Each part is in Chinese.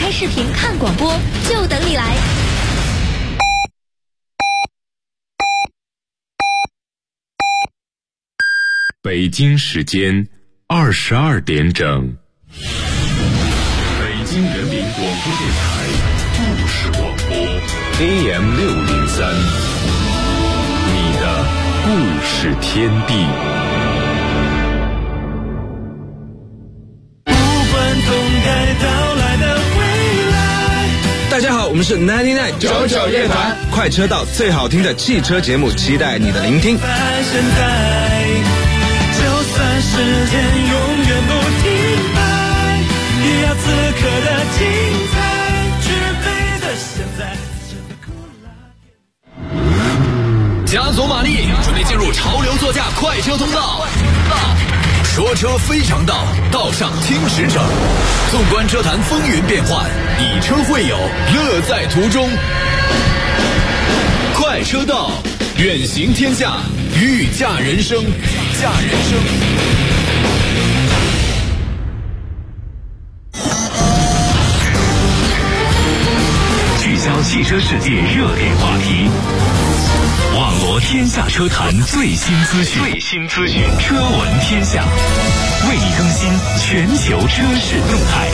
拍视频看广播，就等你来。 北京时间22点整，北京人民广播电台故事广播 AM603， 你的故事天地。 大家好，我们是99乐团，快车道最好听的汽车节目，期待你的聆听。 就算时间永远不停摆，也要此刻的精彩，举杯的现在。 加速马力，准备进入潮流座驾快车通道。说车非常道，道上听实诚。纵观车坛风云变幻，以车会友，乐在途中。快车道，远行天下，御驾人生，御驾人生。 聚焦汽车世界热点话题，网罗天下车坛最新资讯，车闻天下，为你更新全球车市动态。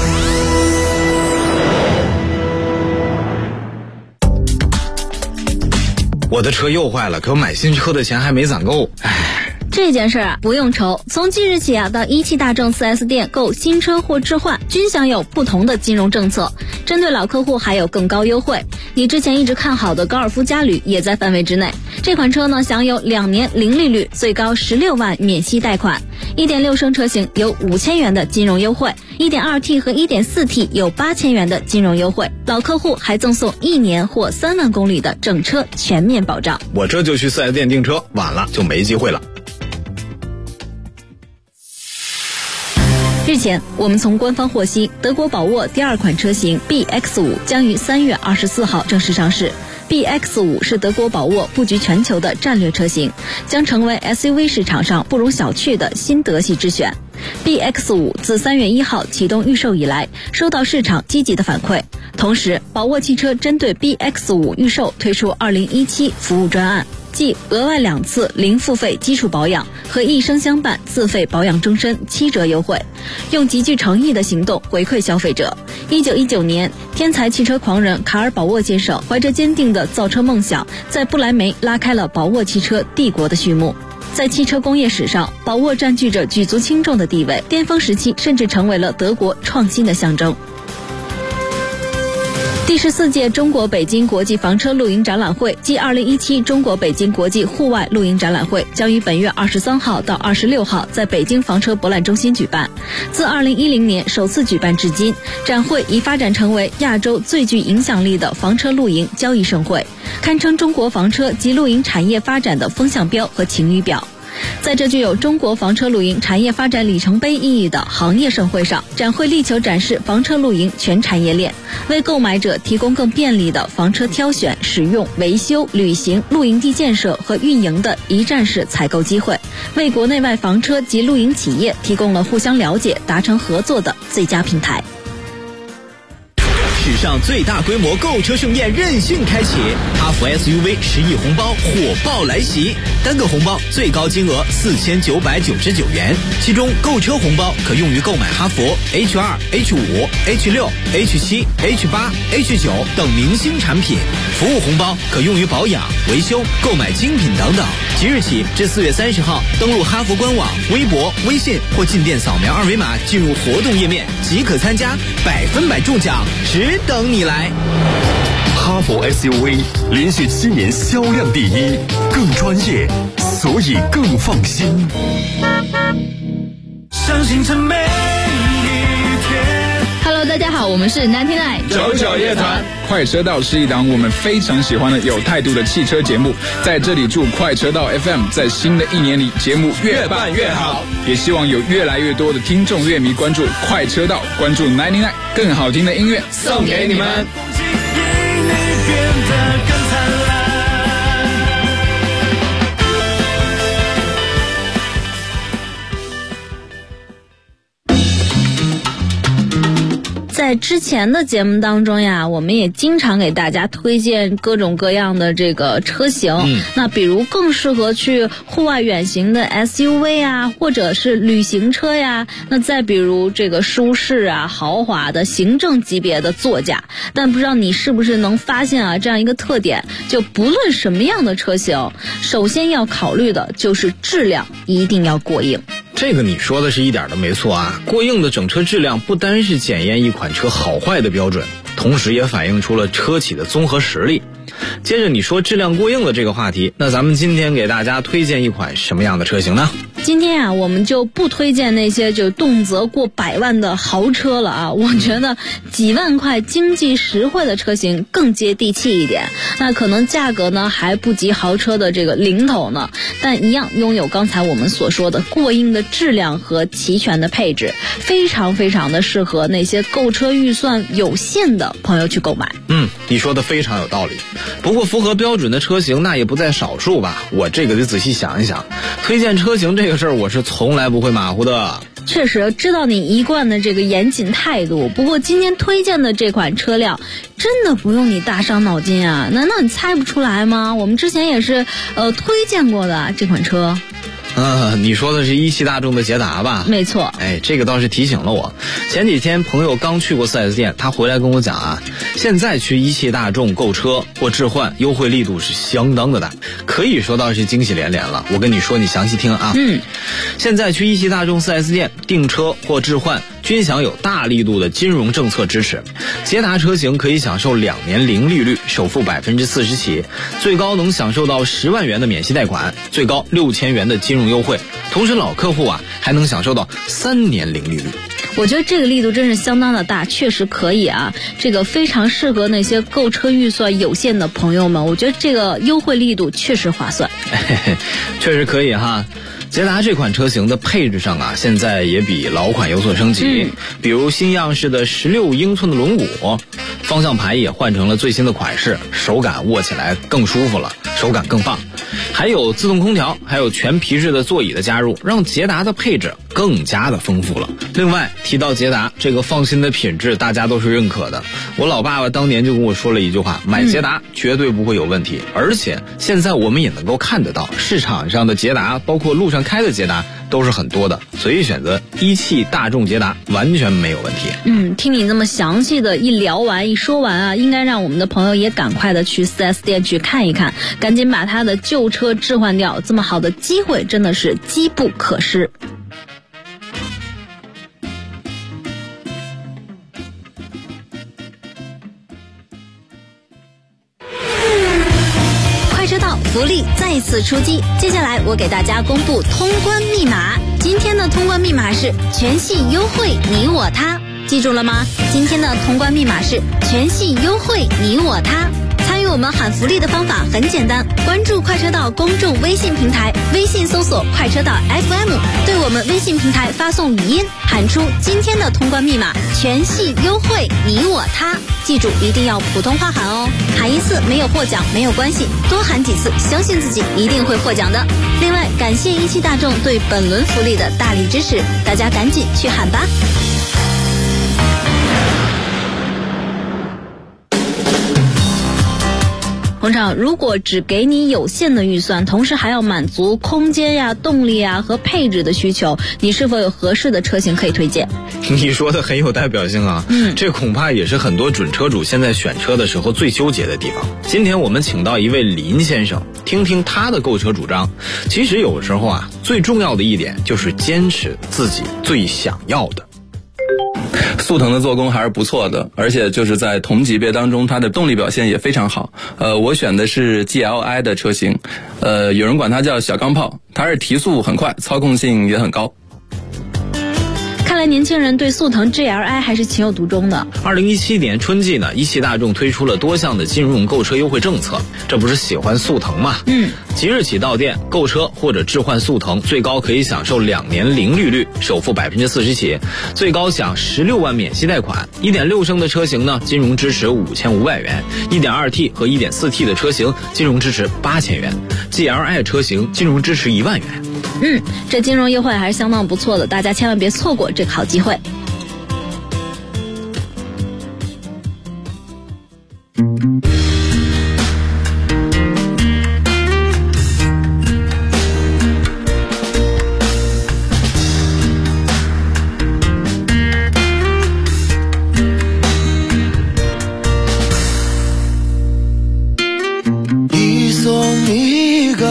我的车又坏了，可我买新车的钱还没攒够， 这件事啊，不用愁。从即日起啊，到一汽大众 4S 店购新车或置换，均享有不同的金融政策。针对老客户还有更高优惠。你之前一直看好的高尔夫嘉旅也在范围之内。这款车呢，享有2年零利率，最高16万免息贷款。1.6升车型有5000元的金融优惠， 1.2T 和 1.4T 有8000元的金融优惠。老客户还赠送1年或3万公里的整车全面保障。 我这就去 4S 店订车，晚了就没机会了。 日前，我们从官方获悉，德国宝沃第2款车型 BX5 将于3月24号正式上市。BX5 是德国宝沃布局全球的战略车型，将成为 SUV 市场上不容小觑的新德系之选。BX5 自3月1号启动预售以来，收到市场积极的反馈。同时，宝沃汽车针对 BX5 预售推出2017服务专案，即额外2次零付费基础保养和1升相伴自费保养终身7折优惠，用极具诚意的行动回馈消费者。1919年，天才汽车狂人卡尔·保沃先生怀着坚定的造车梦想，在不来梅拉开了宝沃汽车帝国的序幕。在汽车工业史上，宝沃占据着举足轻重的地位，巅峰时期甚至成为了德国创新的象征。第14届中国北京国际房车露营展览会暨2017中国北京国际户外露营展览会将于本月23号到26号在北京房车博览中心举办。自2010年首次举办至今，展会已发展成为亚洲最具影响力的房车露营交易盛会，堪称中国房车及露营产业发展的风向标和晴雨表。在这具有中国房车露营产业发展里程碑意义的行业盛会上，展会力求展示房车露营全产业链，为购买者提供更便利的房车挑选、使用、维修、旅行、露营地建设和运营的一站式采购机会，为国内外房车及露营企业提供了互相了解、达成合作的最佳平台。 史上最大规模购车盛宴任性开启，哈弗 SUV 10亿红包火爆来袭，单个红包最高金额4999元，其中购车红包可用于购买哈弗 H2、H5、H6、H7、H8、H9 等明星产品，服务红包可用于保养、维修、购买精品等等。即日起至4月30号，登录哈弗官网、微博、微信或进店扫描2维码进入活动页面即可参加，100%中奖，只等你来。 哈弗 SUV 连续7年销量第一，更专业，所以更放心。 相信这每一天。 Hello， 大家好，我们是99 乐团。 快车道是一档我们非常喜欢的有态度的汽车节目，在这里祝快车道 FM 在新的1年里节目越办越好，也希望有越来越多的听众乐迷关注快车道，关注99，更好听的音乐送给你们。 在在之前的节目当中呀，我们也经常给大家推荐各种各样的这个车型。那比如更适合去户外远行的 SUV 啊，或者是旅行车呀。那再比如这个舒适啊、豪华的行政级别的座驾。但不知道你是不是能发现啊这样一个特点，就不论什么样的车型，首先要考虑的就是质量一定要过硬。 这个你说的是一点都没错啊！过硬的整车质量不单是检验一款车好坏的标准，同时也反映出了车企的综合实力。接着你说质量过硬的这个话题，那咱们今天给大家推荐一款什么样的车型呢？ 今天啊，我们就不推荐那些就动辄过100万的豪车了啊！我觉得几万块经济实惠的车型更接地气一点。那可能价格呢还不及豪车的这个零头呢，但一样拥有刚才我们所说的过硬的质量和齐全的配置，非常非常的适合那些购车预算有限的朋友去购买。 你说的非常有道理。不过符合标准的车型那也不在少数吧？我这个得仔细想一想。推荐车型这个事儿，我是从来不会马虎的。 确实知道你一贯的这个严谨态度，不过今天推荐的这款车辆真的不用你大伤脑筋啊！难道你猜不出来吗？我们之前也是推荐过的这款车。 你说的是一汽大众的捷达吧？ 没错。 这个倒是提醒了我。前几天朋友刚去过 4S 店，他回来跟我讲啊，现在去一汽大众购车或置换优惠力度是相当的大，可以说到是惊喜连连了。我跟你说，你详细听啊。现在去一汽大众 4S 店订车或置换均享有大力度的金融政策支持。捷达车型可以享受2年零利率，首付40%起，最高能享受到10万元的免息贷款，最高6000元的金融优惠。同时老客户啊还能享受到3年零利率。 我觉得这个力度真是相当的大，确实可以啊，这个非常适合那些购车预算有限的朋友们，我觉得这个优惠力度确实划算。 确实可以哈。捷达这款车型的配置上啊，现在也比老款有所升级，比如新样式的16英寸的轮毂，方向盘也换成了最新的款式，手感握起来更舒服了，手感更棒。还有自动空调，还有全皮质的座椅的加入，让捷达的配置更加的丰富了。另外提到捷达这个放心的品质，大家都是认可的。我老爸爸当年就跟我说了一句话，买捷达绝对不会有问题。而且现在我们也能够看得到，市场上的捷达包括路上开的捷达都是很多的，所以选择一汽大众捷达完全没有问题。 听你那么详细的一聊完一说完啊，应该让我们的朋友也赶快的去 4S 店去看一看，赶紧把他的旧车置换掉，这么好的机会真的是机不可失。快车道福利再次出击，接下来我给大家公布通关密码。今天的通关密码是全系优惠你我他，记住了吗？今天的通关密码是全系优惠你我他。参与我们喊福利的方法很简单，关注快车道公众微信平台，微信搜索快车道 FM， 对我们微信平台发送语音，喊出今天的通关密码全系优惠你我他，记住一定要普通话喊哦，喊一次没有获奖没有关系，多喊几次，相信自己一定会获奖的。另外感谢一汽大众对本轮福利的大力支持，大家赶紧去喊吧。工厂如果只给你有限的预算，同时还要满足空间呀、动力呀和配置的需求，你是否有合适的车型可以推荐？ 你说的很有代表性啊，这恐怕也是很多准车主现在选车的时候最纠结的地方。今天我们请到一位林先生，听听他的购车主张。其实有时候啊，最重要的一点就是坚持自己最想要的。 速腾的做工还是不错的，而且就是在同级别当中它的动力表现也非常好。我选的是 GLI 的车型，有人管它叫小钢炮，它是提速很快，操控性也很高。 看来年轻人对速腾 GLI 还是情有独钟的。 2017年春季呢，一汽大众推出了多项的金融购车优惠政策，这不是喜欢速腾吗？即日起到店购车或者置换速腾，最高可以享受2年零利率，首付40%起，最高享16万免息贷款。1.6升的车型呢，金融支持5500元；1.2T 和1.4T 的车型金融支持8000元；GLI 车型金融支持1万元。 这金融优惠还是相当不错的，大家千万别错过这个好机会。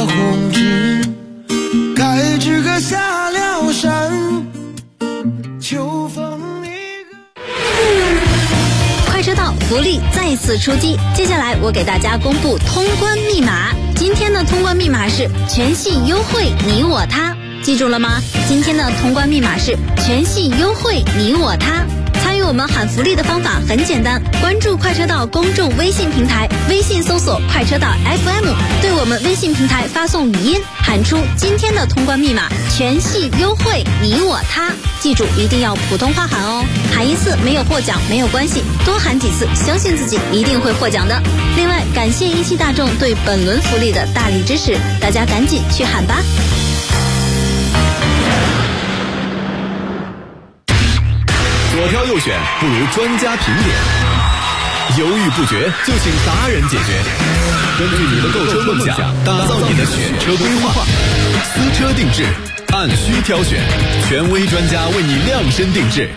的红纸，该知可下了山，秋风一个。 快车道福利再次出击，接下来我给大家公布通关密码。今天的通关密码是全系优惠你我他，记住了吗？今天的通关密码是全系优惠你我他。参与我们喊福利的方法很简单，关注快车道公众微信平台，微信搜索快车道 FM， 对我们微信平台发送语音，喊出今天的通关密码全系优惠你我他，记住一定要普通话喊哦，喊一次没有获奖没有关系，多喊几次，相信自己一定会获奖的。另外感谢一汽大众对本轮福利的大力支持，大家赶紧去喊吧。 左挑右选不如专家评点，犹豫不决就请达人解决。根据你的购车梦想，打造你的选车规划，私车定制，按需挑选，权威专家为你量身定制。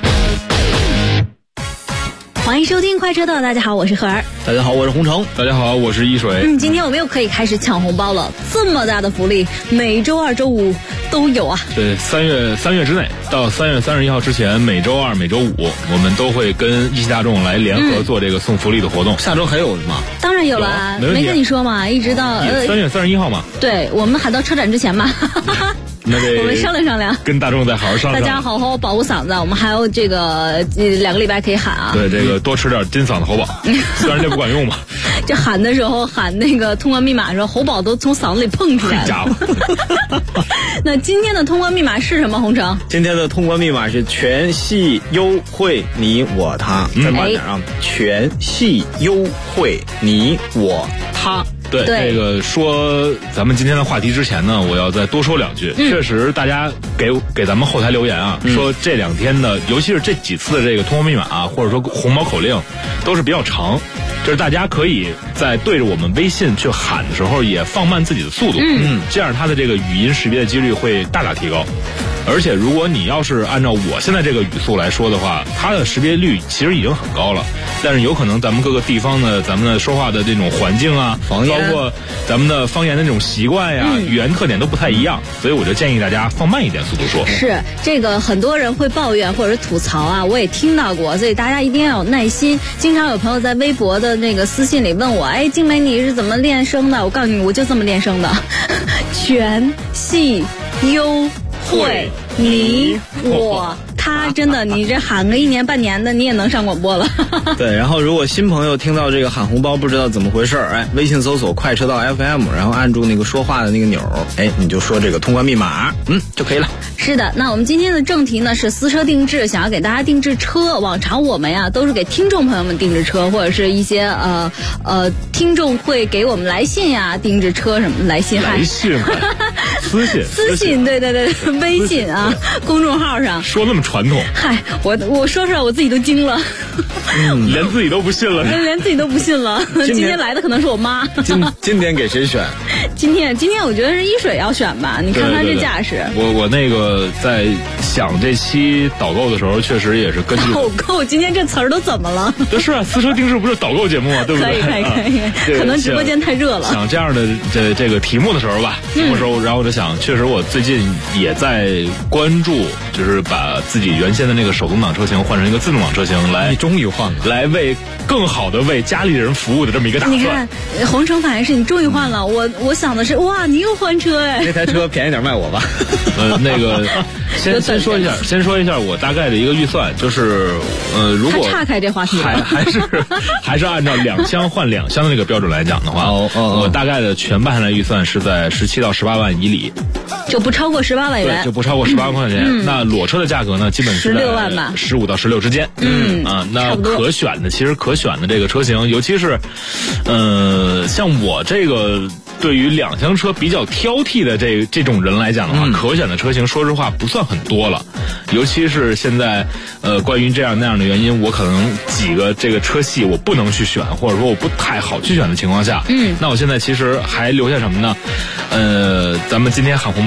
欢迎收听快车道，大家好，我是何儿。 大家好，我是洪城。 大家好，我是一水。 今天我们又可以开始抢红包了，这么大的福利，每周二、周五都有啊。 对，3月之内到3月31号之前，每周二、每周五，我们都会跟一汽大众来联合做这个送福利的活动。 下周还有吗？ 当然有了，没跟你说嘛，一直到 3月31号嘛。 对，我们喊到车展之前嘛。 那我们商量商量， 跟大众再好好商量。 大家好好保护嗓子，我们还有这个2个礼拜可以喊啊。 对，这个多吃点金嗓子喉宝，虽然这不管用吧。 就喊的时候喊那个通关密码的时候，喉宝都从嗓子里碰出来了。家伙！那今天的通关密码是什么？洪城？ 今天的通关密码是全系优惠你我他。再慢点啊！全系优惠你我他。 对，这个说咱们今天的话题之前呢，我要再多说2句。确实，大家给咱们后台留言啊，说这2天的，尤其是这几次的这个通关密码啊，或者说红包口令，都是比较长。就是大家可以在对着我们微信去喊的时候，也放慢自己的速度，这样它的这个语音识别的几率会大大提高。而且如果你要是按照我现在这个语速来说的话，它的识别率其实已经很高了，但是有可能咱们各个地方的咱们的说话的这种环境啊，包括咱们的方言的这种习惯呀、语言特点都不太一样，所以我就建议大家放慢一点速度说。 是这个很多人会抱怨或者吐槽啊，我也听到过，所以大家一定要有耐心。经常有朋友在微博的那个私信里问我，哎，静梅你是怎么练声的？我告诉你，我就这么练声的，全系优惠你我他，真的，你这喊个1年半年的，你也能上广播了。 对，然后如果新朋友听到这个喊红包不知道怎么回事，哎，微信搜索快车道 FM， 然后按住那个说话的那个钮，哎，你就说这个通关密码，就可以了。 是的，那我们今天的正题呢是私车定制，想要给大家定制车。往常我们呀都是给听众朋友们定制车，或者是一些听众会给我们来信呀定制车什么来信， 来信私信，对，微信啊，公众号上说那么传统。 嗨，我说出来我自己都惊了， 连自己都不信了， 连自己都不信了。今天来的可能是我妈。 今天给谁选？ 今天我觉得是一水要选吧，你看他这架势。 我那个在想这期导购的时候，确实也是根据导购，今天这词儿都怎么了？ 是啊，私车定制不是导购节目啊，对不对？ 可以，可能直播间太热了。 想这样的这个题目的时候吧，然后我就想，确实我最近也在关注，就是把自己原先的那个手动挡车型换成一个自动挡车型来。 你终于换了， 来更好的为家里人服务的这么一个打算。 你看，洪城反应是你终于换了，我想的是哇，你又换车哎， 那台车便宜点卖我吧。 那个先说一下我大概的一个预算，就是如果岔开这话题还是按照2厢换2厢的那个标准来讲的话，我大概的全办下来预算是在17到18万以里， 就不超过18万元， 就不超过18万块钱。那裸车的价格呢，基本是 16万吧 ，15到16之间。那可选的这个车型，尤其是像我这个对于2厢车比较挑剔的这种人来讲的话，可选的车型说实话不算很多了，尤其是现在关于这样那样的原因，我可能几个这个车系我不能去选，或者说我不太好去选的情况下，那我现在其实还留下什么呢？咱们今天喊红包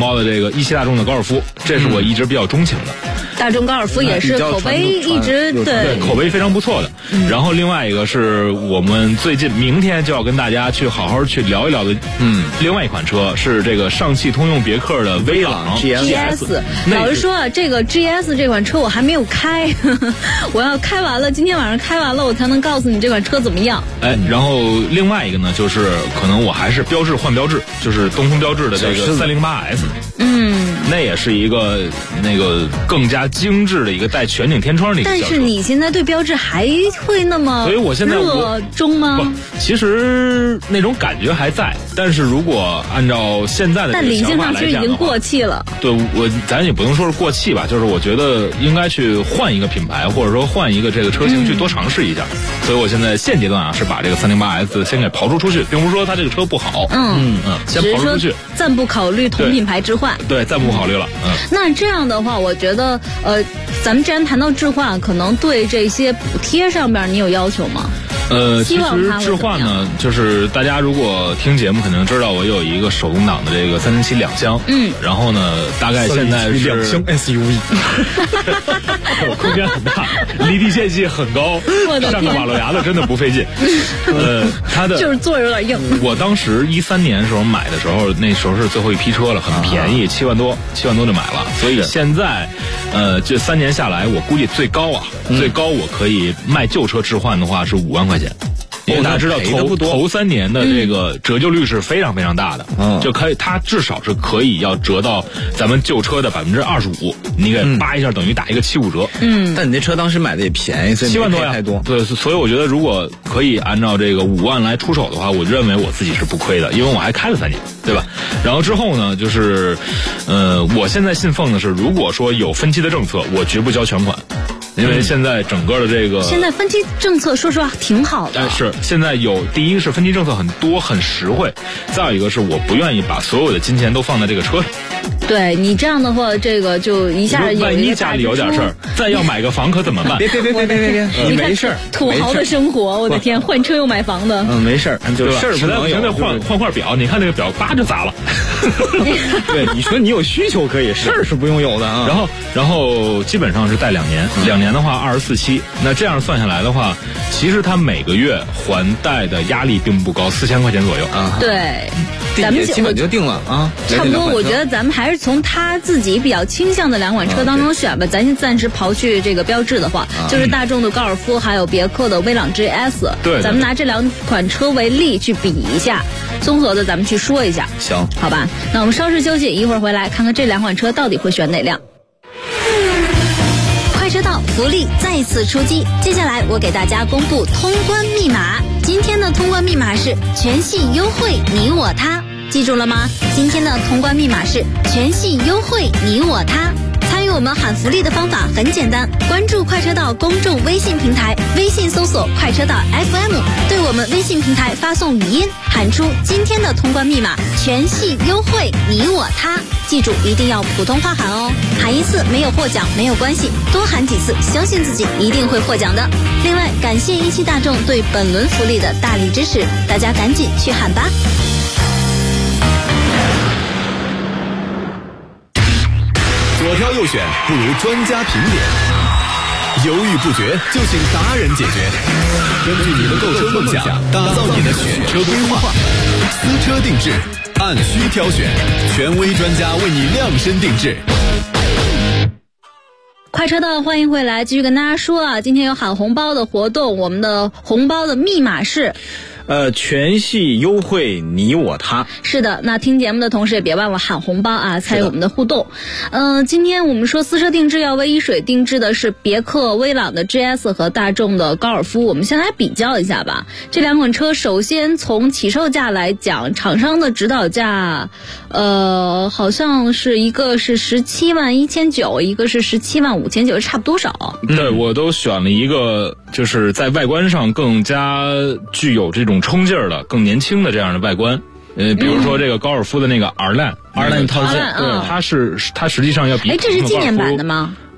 包的这个一汽大众的高尔夫，这是我一直比较钟情的。 大众高尔夫也是口碑一直对口碑非常不错的。然后另外一个是我们最近明天就要跟大家去好好去聊一聊的，另外一款车是这个上汽通用别克的威朗 GS。老实说啊，这个 GS 这款车我还没有开，我要开完了，今天晚上开完了，我才能告诉你这款车怎么样。 然后另外一个呢，就是可能我还是标致换标致，就是东风标致的这个308S。那也是一个那个更加精致的一个带全景天窗的一个。 但是你现在对标致还会那么所以我现在热衷吗？ 不，其实那种感觉还在，但是如果按照现在的这个想法来讲的话，但理性上其实已经过气了。 对，咱也不能说是过气吧，就是我觉得应该去换一个品牌，或者说换一个这个车型去多尝试一下。所以我现在现阶段啊是把这个308S 先给刨除出去，并不是说它这个车不好，先刨除出去， 暂不考虑同品牌置换。 对，暂不考虑了。 那这样的话，我觉得咱们既然谈到置换，可能对这些补贴上面你有要求吗？ 其实置换呢，就是大家如果听节目，可能知道我有一个手动挡的这个307两厢，然后呢，大概现在是两厢 SUV， 空间很大，离地间隙很高，上个马路牙子真的不费劲。它的就是座有点硬。 我当时13年的时候买的时候，那时候是最后一批车了，很便宜，7万多就买了。所以现在，这3年下来，我估计最高我可以卖旧车置换的话是5万块钱。因为大家知道头3年的这个折旧率是非常非常大的，就可以它至少是可以要折到咱们旧车的25%，你给扒一下等于打一个75折。 但你那车当时买的也便宜 ，7万多呀， 太多。 对，所以我觉得如果可以按照这个5万来出手的话，我认为我自己是不亏的，因为我还开了3年，对吧？然后之后呢，就是我现在信奉的是，如果说有分期的政策，我绝不交全款。因为现在整个的这个现在分期政策说实话挺好的， 但是现在第一个是分期政策很多很实惠，再有一个是我不愿意把所有的金钱都放在这个车上。 对你这样的话，这个就一下万一家里有点事儿，再要买个房可怎么办？ 别，你没事儿， 土豪的生活，我的天，换车又买房的， 没事儿，就事儿不能有。 换块表，你看那个表叭就砸了。 对，你说你有需求可以，事儿是不用有的啊。 然后基本上是贷2年，2年的话24期，那这样算下来的话，其实他每个月还贷的压力并不高，4000块钱左右啊。 对。咱们基本就定了啊， 差不多。我觉得咱们还是从他自己比较倾向的2款车当中选吧。咱先暂时刨去这个标致的话，就是大众的高尔夫，还有别克的威朗 GS。 对， 咱们拿这2款车为例去比一下，综合的咱们去说一下。 行， 好吧。那我们稍事休息，一会儿回来看看这2款车到底会选哪辆。快车道福利再次出击，接下来我给大家公布通关密码。今天的通关密码是全系优惠你我他，记住了吗？今天的通关密码是全系优惠你我他。参与我们喊福利的方法很简单，关注快车道公众微信平台，微信搜索快车道 FM， 对我们微信平台发送语音，喊出今天的通关密码全系优惠你我他，记住一定要普通话喊哦，喊一次没有获奖没有关系，多喊几次，相信自己一定会获奖的。另外感谢一汽大众对本轮福利的大力支持，大家赶紧去喊吧。 左挑右选不如专家评点，犹豫不决就请达人解决。根据你的购车梦想，打造你的选车规划，私车定制，按需挑选，权威专家为你量身定制。 快车道欢迎回来，继续跟大家说啊，今天有喊红包的活动，我们的红包的密码是全系优惠你我他。 是的，那听节目的同时也别忘了喊红包啊，参与我们的互动。今天我们说私车定制要为一水定制的是别克威朗的 GS 和大众的高尔夫，我们先来比较一下吧。这2款车首先从起售价来讲，厂商的指导价好像是一个是17.190万，一个是17.590万，差不多少。 对，我都选了一个就是在外观上更加具有这种冲劲儿的、更年轻的这样的外观。比如说这个高尔夫的那个 R-Line 套件，对，它实际上要比这是纪念版的吗？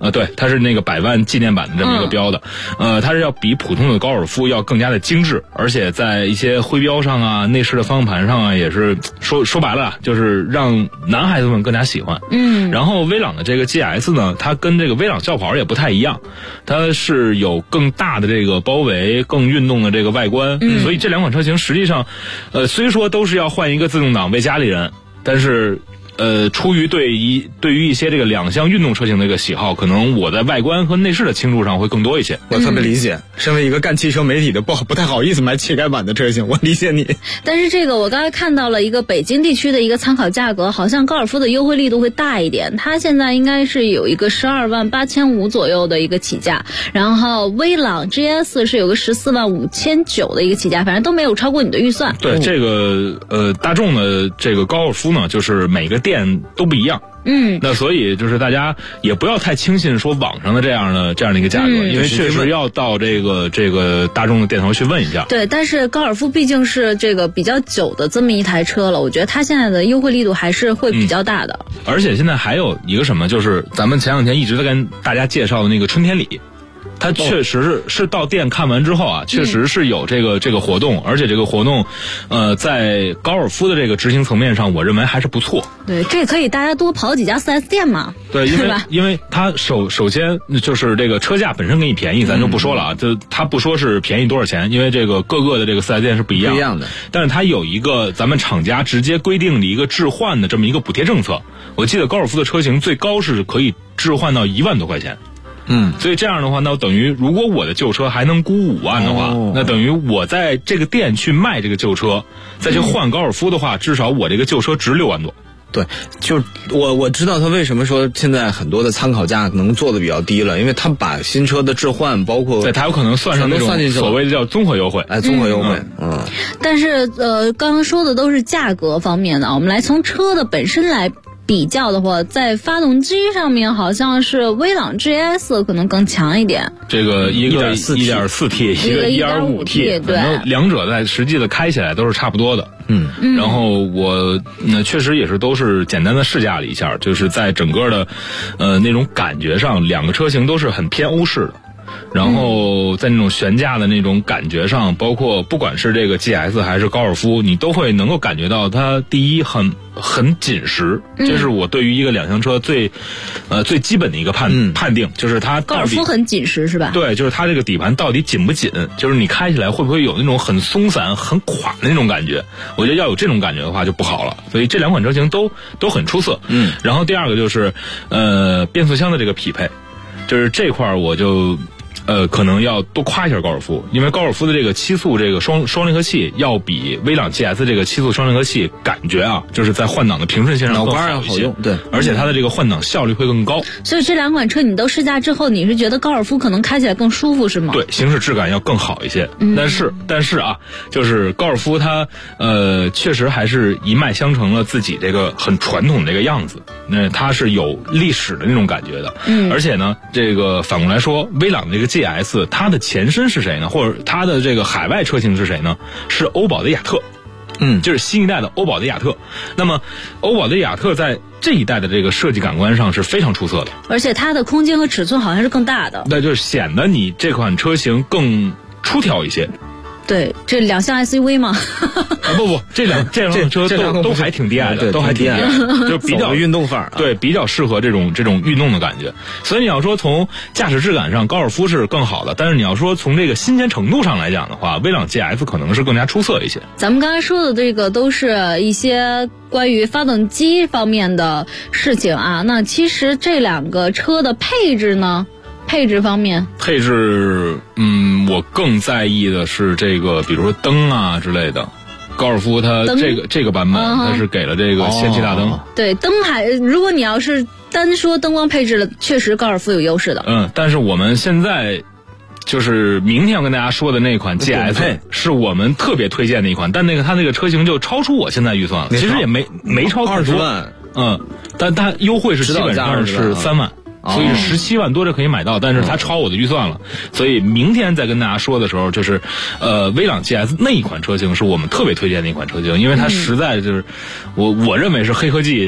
对，它是那个100万纪念版的这么一个标的，它是要比普通的高尔夫要更加的精致，而且在一些徽标上啊、内饰的方向盘上啊，也是说白了就是让男孩子们更加喜欢。然后威朗的这个 GS 呢，它跟这个威朗轿跑也不太一样，它是有更大的这个包围、更运动的这个外观，所以这两款车型实际上，虽说都是要换一个自动挡为家里人，但是。出于对于一些这个两厢运动车型的一个喜好，可能我在外观和内饰的倾注上会更多一些。 我特别理解，身为一个干汽车媒体的，不太好意思买乞丐版的车型，我理解你。 但是这个我刚才看到了一个北京地区的一个参考价格，好像高尔夫的优惠力度会大一点，它现在应该是有一个12万8500左右的一个起价，然后威朗 GS 是有个14万5900的一个起价，反正都没有超过你的预算。 对，这个大众的这个高尔夫呢，就是每个店都不一样。那所以就是大家也不要太轻信说网上的这样的一个价格，因为确实要到这个大众的店头去问一下。 对，但是高尔夫毕竟是这个比较久的这么一台车了，我觉得它现在的优惠力度还是会比较大的。 而且现在还有一个什么，就是咱们前两天一直在跟大家介绍的那个春天里。它确实是到店看完之后啊，确实是有这个活动，而且这个活动，在高尔夫的这个执行层面上，我认为还是不错。 对，这可以大家多跑几家 4S 店嘛。 对，因为它首先就是这个车价本身给你便宜，咱就不说了啊，就它不说是便宜多少钱，因为这个各个的这个 4S 店是不一样的。但是它有一个咱们厂家直接规定的一个置换的这么一个补贴政策。我记得高尔夫的车型最高是可以置换到1万多块钱。所以这样的话，那等于如果我的旧车还能估5万的话，那等于我在这个店去卖这个旧车，再去换高尔夫的话，至少我这个旧车值6万多。 对，就是我知道他为什么说现在很多的参考价可能做的比较低了，因为他把新车的置换包括对，他有可能算上那种所谓的叫综合优惠， 综合优惠。 但是刚刚说的都是价格方面的，我们来从车的本身来比较的话，在发动机上面好像是威朗 GS 可能更强一点。这个一个 1.4T， 一个 1.5T， 对， 两者在实际的开起来都是差不多的。然后我确实也是都是简单的试驾了一下，就是在整个的那种感觉上，两个车型都是很偏欧式的。然后在那种悬架的那种感觉上，包括不管是这个 GS 还是高尔夫，你都会能够感觉到它第一很紧实，这是我对于一个两厢车最基本的一个判定，就是它高尔夫很紧实是吧？ 对，就是它这个底盘到底紧不紧，就是你开起来会不会有那种很松散、很垮的那种感觉？我觉得要有这种感觉的话就不好了。所以这两款车型都很出色。然后第二个就是变速箱的这个匹配，就是这块我就。可能要多夸一下高尔夫，因为高尔夫的这个7速这个双离合器要比威朗 GS 这个7速双离合器感觉啊，就是在换挡的平顺性上更好一些， 对，而且它的这个换挡效率会更高。 所以这两款车你都试驾之后，你是觉得高尔夫可能开起来更舒服是吗？ 对，行驶质感要更好一些。但是啊，就是高尔夫它确实还是一脉相承了自己这个很传统的这个样子，它是有历史的那种感觉的。而且呢，这个反过来说，威朗的这个GS 它的前身是谁呢？或者它的这个海外车型是谁呢？是欧宝的雅特。就是新一代的欧宝的雅特。那么欧宝的雅特在这一代的这个设计感官上是非常出色的， 而且它的空间和尺寸好像是更大的， 那就是显得你这款车型更出挑一些。 对，这两厢 SUV 嘛。 不，这辆车都还挺低矮的，都还挺低矮的，就比较运动范儿， 对，比较适合这种运动的感觉。所以你要说从驾驶质感上，高尔夫是更好的，但是你要说从这个新鲜程度上来讲的话，威朗 GS 可能是更加出色一些。 咱们刚才说的这个都是一些关于发动机方面的事情啊，那其实这两个车的配置呢？配置方面， 我更在意的是这个，比如说灯啊之类的。高尔夫它这个版本，它是给了这个氙气大灯。 对，灯如果你要是单说灯光配置了，确实高尔夫有优势的。 但是我们现在就是明天要跟大家说的那款 GS 是我们特别推荐的一款，但它那个车型就超出我现在预算了，其实也没超 20万。 但它优惠是基本上是3万。所以17万多就可以买到，但是它超我的预算了。所以明天再跟大家说的时候，就是威朗 GS 那一款车型是我们特别推荐的一款车型，因为它实在就是我认为是黑科技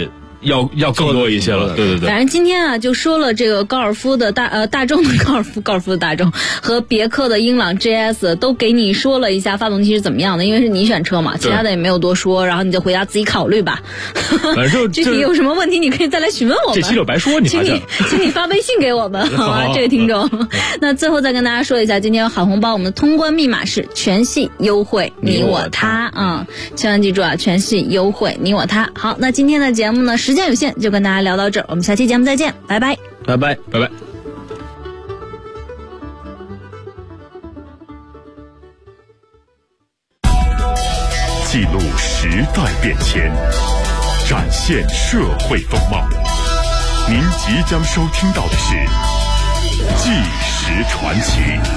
要更多一些了。对对对。 反正今天啊，就说了这个高尔夫的大众的高尔夫的大众和别克的英朗 GS 都给你说了一下发动机是怎么样的，因为是你选车嘛，其他的也没有多说，然后你就回家自己考虑吧。 反正具体有什么问题你可以再来询问我们。 这期就白说，你发现？ 请你发微信给我们，好吧，这位听众。那最后再跟大家说一下，今天有好红包，我们的通关密码是全系优惠你我他啊，千万记住啊，全系优惠你我他。好，那今天的节目呢，时间有限，就跟大家聊到这儿，我们下期节目再见，拜拜， 拜拜， 拜拜。 记录时代变迁，展现社会风貌。您即将收听到的是《纪实传奇》。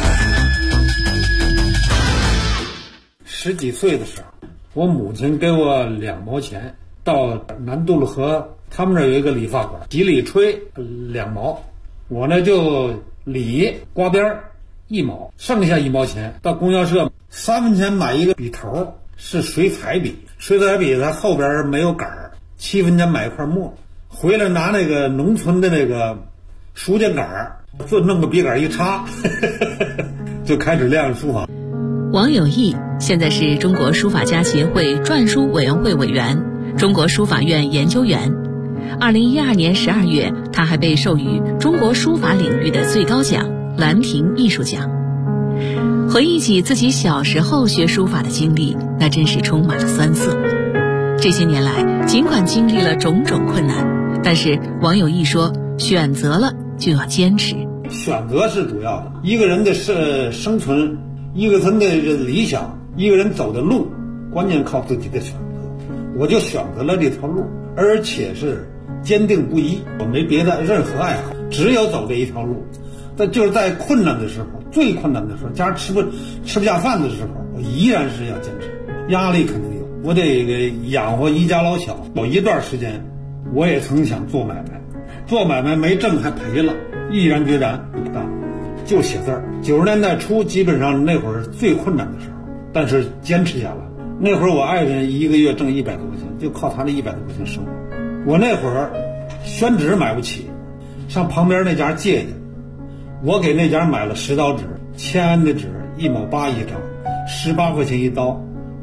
10几岁的时候，我母亲给我2毛钱，到南渡路河，他们那儿有一个理发馆，洗理吹2毛，我呢就理刮边1毛，剩下1毛钱到供销社3分钱买一个笔头，是水彩笔，水彩笔它后边没有杆儿，7分钱买一块墨，回来拿那个农村的那个书架杆儿，就弄个笔杆一插，就开始练书法。 王有义现在是中国书法家协会篆书委员会委员、中国书法院研究员。2012年12月，他还被授予中国书法领域的最高奖兰亭艺术奖。回忆起自己小时候学书法的经历，那真是充满了酸涩。这些年来，尽管经历了种种困难，但是王有义说，选择了就要坚持。 选择是主要的，一个人的生存，一个人的理想，一个人走的路，关键靠自己的选择。我就选择了这条路，而且是坚定不移，我没别的任何爱好，只有走这一条路。但就是在困难的时候，最困难的时候，家吃不下饭的时候，我依然是要坚持。压力肯定有，我得养活一家老小。有一段时间，我也曾想做买卖，做买卖没挣还赔了，毅然决然不干，就写字儿。90年代初，基本上那会儿最困难的时候，但是坚持下来。那会儿我爱人一个月挣100多块钱，就靠他那100多块钱生活。我那会儿宣纸买不起，上旁边那家借去。我给那家买了10刀纸，签安的纸1毛8一张，18块钱一刀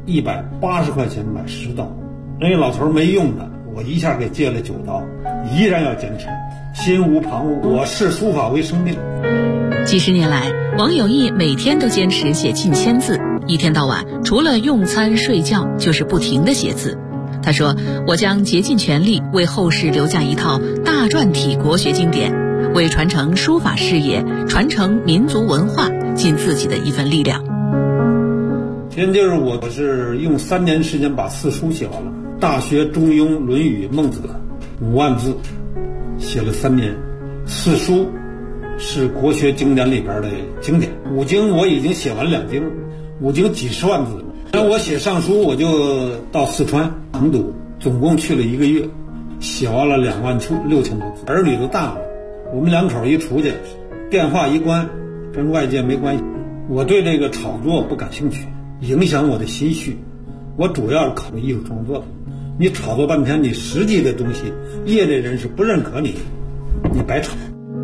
，180块钱买10刀。人家老头没用的，我一下给借了9刀，依然要坚持，心无旁骛。我视书法为生命。 几十年来，王有义每天都坚持写近1000字，一天到晚除了用餐睡觉就是不停地写字。他说，我将竭尽全力为后世留下一套大篆体国学经典，为传承书法事业、传承民族文化尽自己的一份力量。 今天就是我是用3年时间把4书写完了，《大学》《中庸》《论语》《孟子》5万字，写了3年。4书是国学经典里边的经典，5经我已经写完2经，5经几十万字。然后我写上书，我就到四川成都，总共去了1个月，写完了26000多字。儿女都大了，我们2口一出去，电话一关，跟外界没关系。我对这个炒作不感兴趣，影响我的心绪。我主要是考虑艺术创作的。你炒作半天，你实际的东西，业内人士不认可你，你白炒。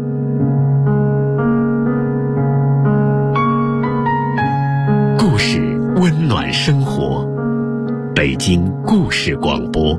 故事温暖生活，北京故事广播。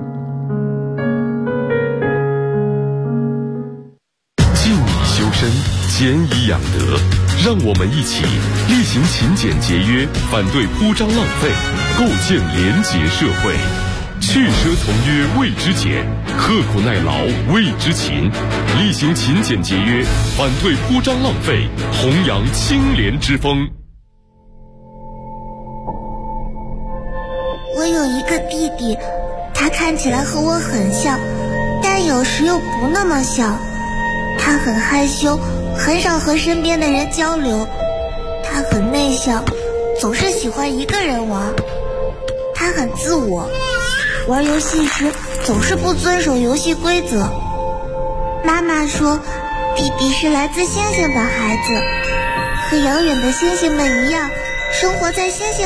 敬以修身，俭以养德，让我们一起厉行勤俭节约，反对铺张浪费，构建廉洁社会。去奢从约谓之俭，刻苦耐劳谓之勤。厉行勤俭节约，反对铺张浪费，弘扬清廉之风。 我有一个弟弟，他看起来和我很像，但有时又不那么像。他很害羞，很少和身边的人交流。他很内向，总是喜欢一个人玩。他很自我，玩游戏时总是不遵守游戏规则。妈妈说，弟弟是来自星星的孩子，和遥远的星星们一样，生活在星星